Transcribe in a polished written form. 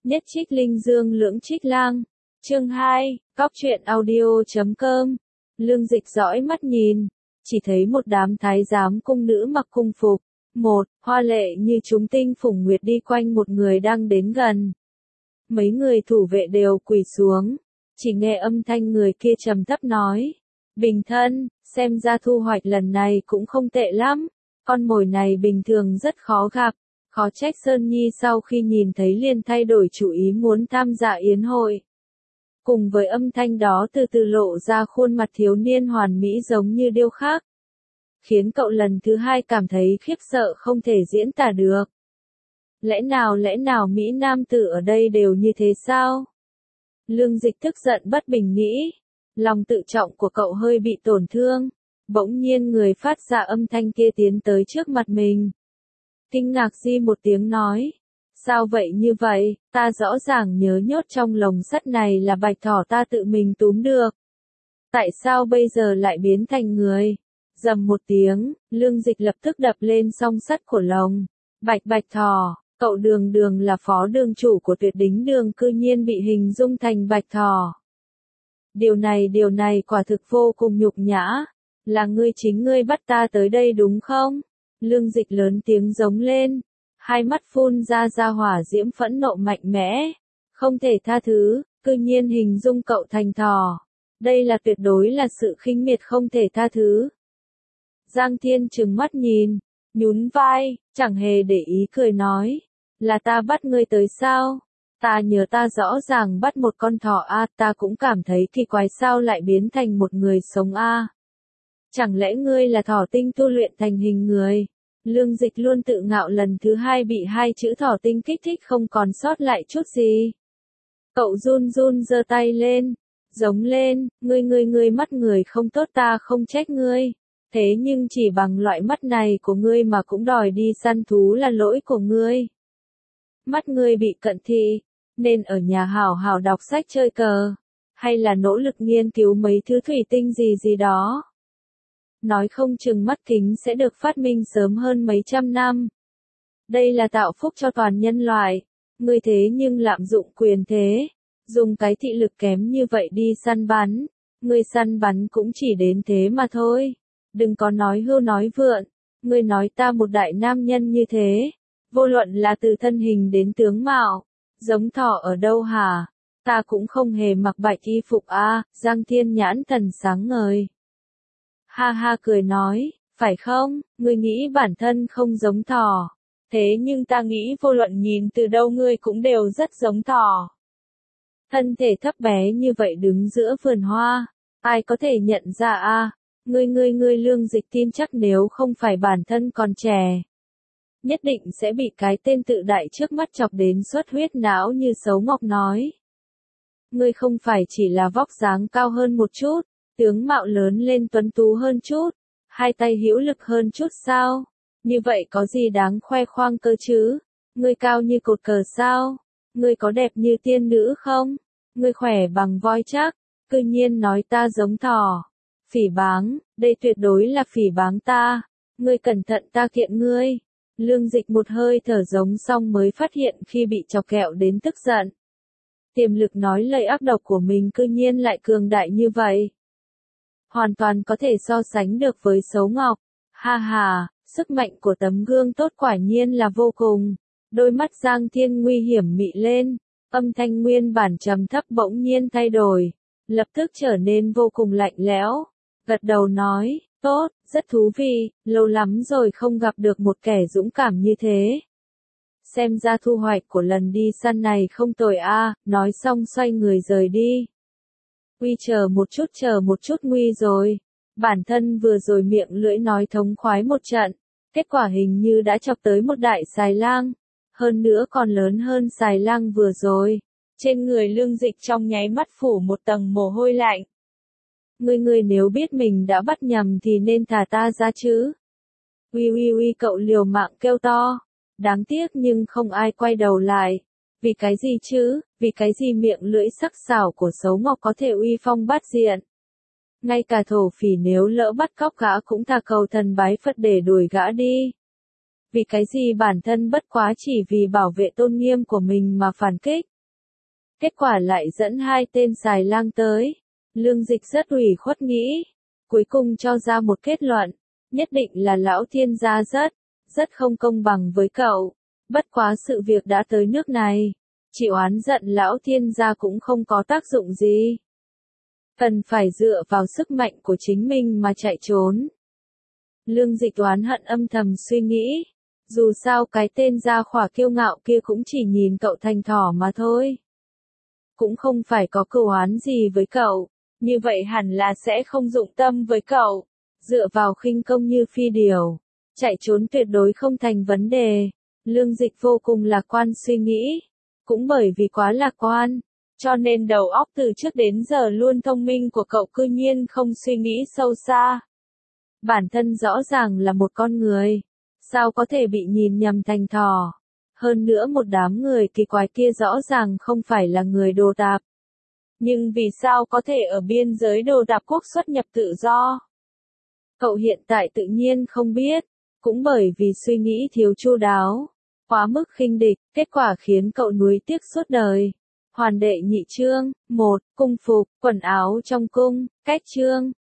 Nhất trích linh dương lưỡng trích lang. Chương 2, Cóc truyện audio.com. Lương Dịch dõi mắt nhìn, chỉ thấy một đám thái giám cung nữ mặc cung phục, một, hoa lệ như chúng tinh phủng nguyệt đi quanh một người đang đến gần. Mấy người thủ vệ đều quỳ xuống, chỉ nghe âm thanh người kia trầm thấp nói: Bình thân, xem ra thu hoạch lần này cũng không tệ lắm, con mồi này bình thường rất khó gặp. Khó trách Sơn Nhi sau khi nhìn thấy liền thay đổi chủ ý muốn tham gia yến hội. Cùng với âm thanh đó từ từ lộ ra khuôn mặt thiếu niên hoàn mỹ giống như điêu khắc, khiến cậu lần thứ hai cảm thấy khiếp sợ không thể diễn tả được. Lẽ nào Mỹ Nam tử ở đây đều như thế sao? Lương Dịch tức giận bất bình nghĩ, lòng tự trọng của cậu hơi bị tổn thương. Bỗng nhiên người phát ra âm thanh kia tiến tới trước mặt mình. Kinh ngạc di một tiếng nói: Sao vậy như vậy, ta rõ ràng nhớ nhốt trong lồng sắt này là bạch thỏ ta tự mình túm được. Tại sao bây giờ lại biến thành người? Rầm một tiếng, Lương Dịch lập tức đập lên song sắt của lồng. Bạch thỏ, cậu đường là phó đường chủ của Tuyệt Đính Đường cư nhiên bị hình dung thành bạch thỏ. Điều này quả thực vô cùng nhục nhã. Là chính ngươi bắt ta tới đây đúng không? Lương Dịch lớn tiếng giống lên, hai mắt phun ra hỏa diễm phẫn nộ mạnh mẽ. Không thể tha thứ, cư nhiên hình dung cậu thành thỏ. Đây là tuyệt đối là sự khinh miệt không thể tha thứ. Giang Thiên trừng mắt nhìn, nhún vai, chẳng hề để ý cười nói: Là ta bắt ngươi tới sao? Ta nhớ ta rõ ràng bắt một con thỏ ta cũng cảm thấy kỳ quái sao lại biến thành một người sống Chẳng lẽ ngươi là thỏ tinh tu luyện thành hình người? Lương Dịch luôn tự ngạo lần thứ hai bị hai chữ thỏ tinh kích thích không còn sót lại chút gì. Cậu run giơ tay lên, giống lên: Ngươi mắt người không tốt ta không trách ngươi. Thế nhưng chỉ bằng loại mắt này của ngươi mà cũng đòi đi săn thú là lỗi của ngươi. Mắt ngươi bị cận thị, nên ở nhà hảo hảo đọc sách chơi cờ, hay là nỗ lực nghiên cứu mấy thứ thủy tinh gì đó. Nói không chừng mắt kính sẽ được phát minh sớm hơn mấy trăm năm. Đây là tạo phúc cho toàn nhân loại. Ngươi thế nhưng lạm dụng quyền thế, dùng cái thị lực kém như vậy đi săn bắn. Ngươi săn bắn cũng chỉ đến thế mà thôi. Đừng có nói hưu nói vượn. Ngươi nói ta một đại nam nhân như thế, vô luận là từ thân hình đến tướng mạo, giống thỏ ở đâu hả? Ta cũng không hề mặc bạch y phục Giang Thiên nhãn thần sáng ngời. Ha cười nói: Phải không, ngươi nghĩ bản thân không giống thỏ. Thế nhưng ta nghĩ vô luận nhìn từ đâu ngươi cũng đều rất giống thỏ. Thân thể thấp bé như vậy đứng giữa vườn hoa, ai có thể nhận ra Ngươi Lương Dịch tin chắc nếu không phải bản thân còn trẻ, nhất định sẽ bị cái tên tự đại trước mắt chọc đến xuất huyết não như Sấu Ngọc nói. Ngươi không phải chỉ là vóc dáng cao hơn một chút, tướng mạo lớn lên tuấn tú hơn chút, hai tay hữu lực hơn chút sao? Như vậy có gì đáng khoe khoang cơ chứ? Ngươi cao như cột cờ sao? Ngươi có đẹp như tiên nữ không? Ngươi khỏe bằng voi chắc, cư nhiên nói ta giống thỏ. Phỉ báng, đây tuyệt đối là phỉ báng ta. Ngươi cẩn thận ta kiện ngươi. Lương Dịch một hơi thở giống xong mới phát hiện khi bị chọc kẹo đến tức giận. Tiềm lực nói lời ác độc của mình cư nhiên lại cường đại như vậy. Hoàn toàn có thể so sánh được với Sấu Ngọc. Ha, sức mạnh của tấm gương tốt quả nhiên là vô cùng. Đôi mắt Giang Thiên nguy hiểm mị lên, âm thanh nguyên bản trầm thấp bỗng nhiên thay đổi, lập tức trở nên vô cùng lạnh lẽo. Gật đầu nói: Tốt, rất thú vị, lâu lắm rồi không gặp được một kẻ dũng cảm như thế. Xem ra thu hoạch của lần đi săn này không tồi nói xong xoay người rời đi. Chờ một chút nguy rồi. Bản thân vừa rồi miệng lưỡi nói thống khoái một trận, kết quả hình như đã chọc tới một đại xài lang, hơn nữa còn lớn hơn xài lang vừa rồi. Trên người Lương Dịch trong nháy mắt phủ một tầng mồ hôi lạnh. Ngươi nếu biết mình đã bắt nhầm thì nên thả ta ra chứ. Uy cậu liều mạng kêu to. Đáng tiếc nhưng không ai quay đầu lại. Vì cái gì chứ? Vì cái gì miệng lưỡi sắc sảo của Sấu Ngọc có thể uy phong bát diện? Ngay cả thổ phỉ nếu lỡ bắt cóc gã cũng thà cầu thần bái Phật để đuổi gã đi. Vì cái gì bản thân bất quá chỉ vì bảo vệ tôn nghiêm của mình mà phản kích? kết quả lại dẫn hai tên xài lang tới. Lương Dịch rất ủy khuất nghĩ, cuối cùng cho ra một kết luận, nhất định là lão thiên gia rất không công bằng với cậu. Bất quá sự việc đã tới nước này, chỉ oán giận lão thiên gia cũng không có tác dụng gì. Cần phải dựa vào sức mạnh của chính mình mà chạy trốn. Lương Dịch oán hận âm thầm suy nghĩ, dù sao cái tên gia khỏa kiêu ngạo kia cũng chỉ nhìn cậu thành thỏ mà thôi. Cũng không phải có cừu oán gì với cậu, như vậy hẳn là sẽ không dụng tâm với cậu. Dựa vào khinh công như phi điểu, chạy trốn tuyệt đối không thành vấn đề. Lương Dịch vô cùng lạc quan suy nghĩ. Cũng bởi vì quá lạc quan, cho nên đầu óc từ trước đến giờ luôn thông minh của cậu cư nhiên không suy nghĩ sâu xa. Bản thân rõ ràng là một con người, sao có thể bị nhìn nhầm thành thỏ. Hơn nữa một đám người kỳ quái kia rõ ràng không phải là người Đồ Tạp. Nhưng vì sao có thể ở biên giới Đồ Tạp quốc xuất nhập tự do? Cậu hiện tại tự nhiên không biết, cũng bởi vì suy nghĩ thiếu chu đáo, quá mức khinh địch, kết quả khiến cậu nuối tiếc suốt đời. Hoàn đệ nhị chương, 1, cung phục, quần áo trong cung, cách chương.